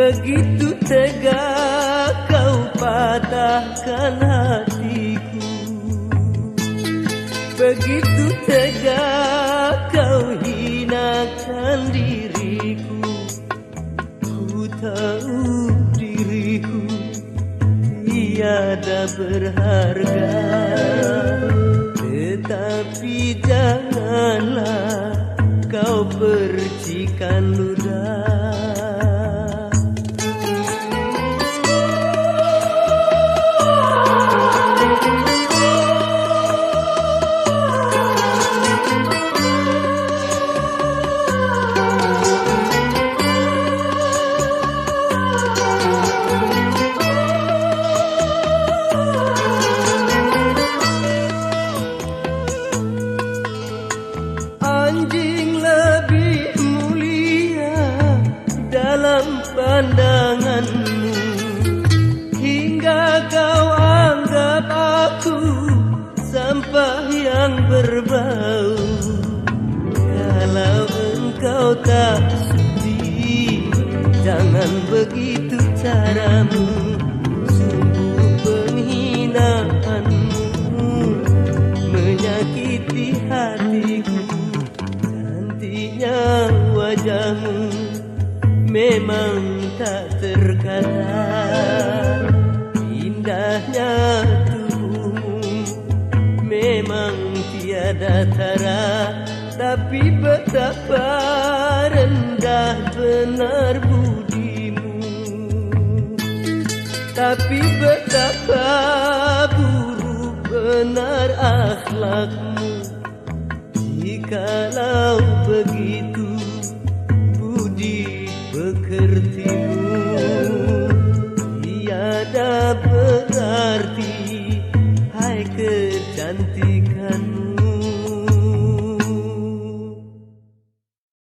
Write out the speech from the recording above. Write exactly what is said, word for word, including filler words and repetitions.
Begitu tega kau patahkan hatiku, begitu tega kau hinakan diriku. Ku tahu diriku tiada berharga, tetapi janganlah kau percikan ludah. Anjing lebih mulia dalam pandanganmu, hingga kau anggap aku sampah yang berbau. Kalau engkau tak sudi, jangan begitu caramu. Sungguh penghinaanmu menyakiti hatiku. Wajahmu memang tak terkata, indahnya tubuhmu memang tiada tara. Tapi betapa rendah benar budimu, tapi betapa buruk benar akhlakmu. Jikalau begitu budi pekertimu.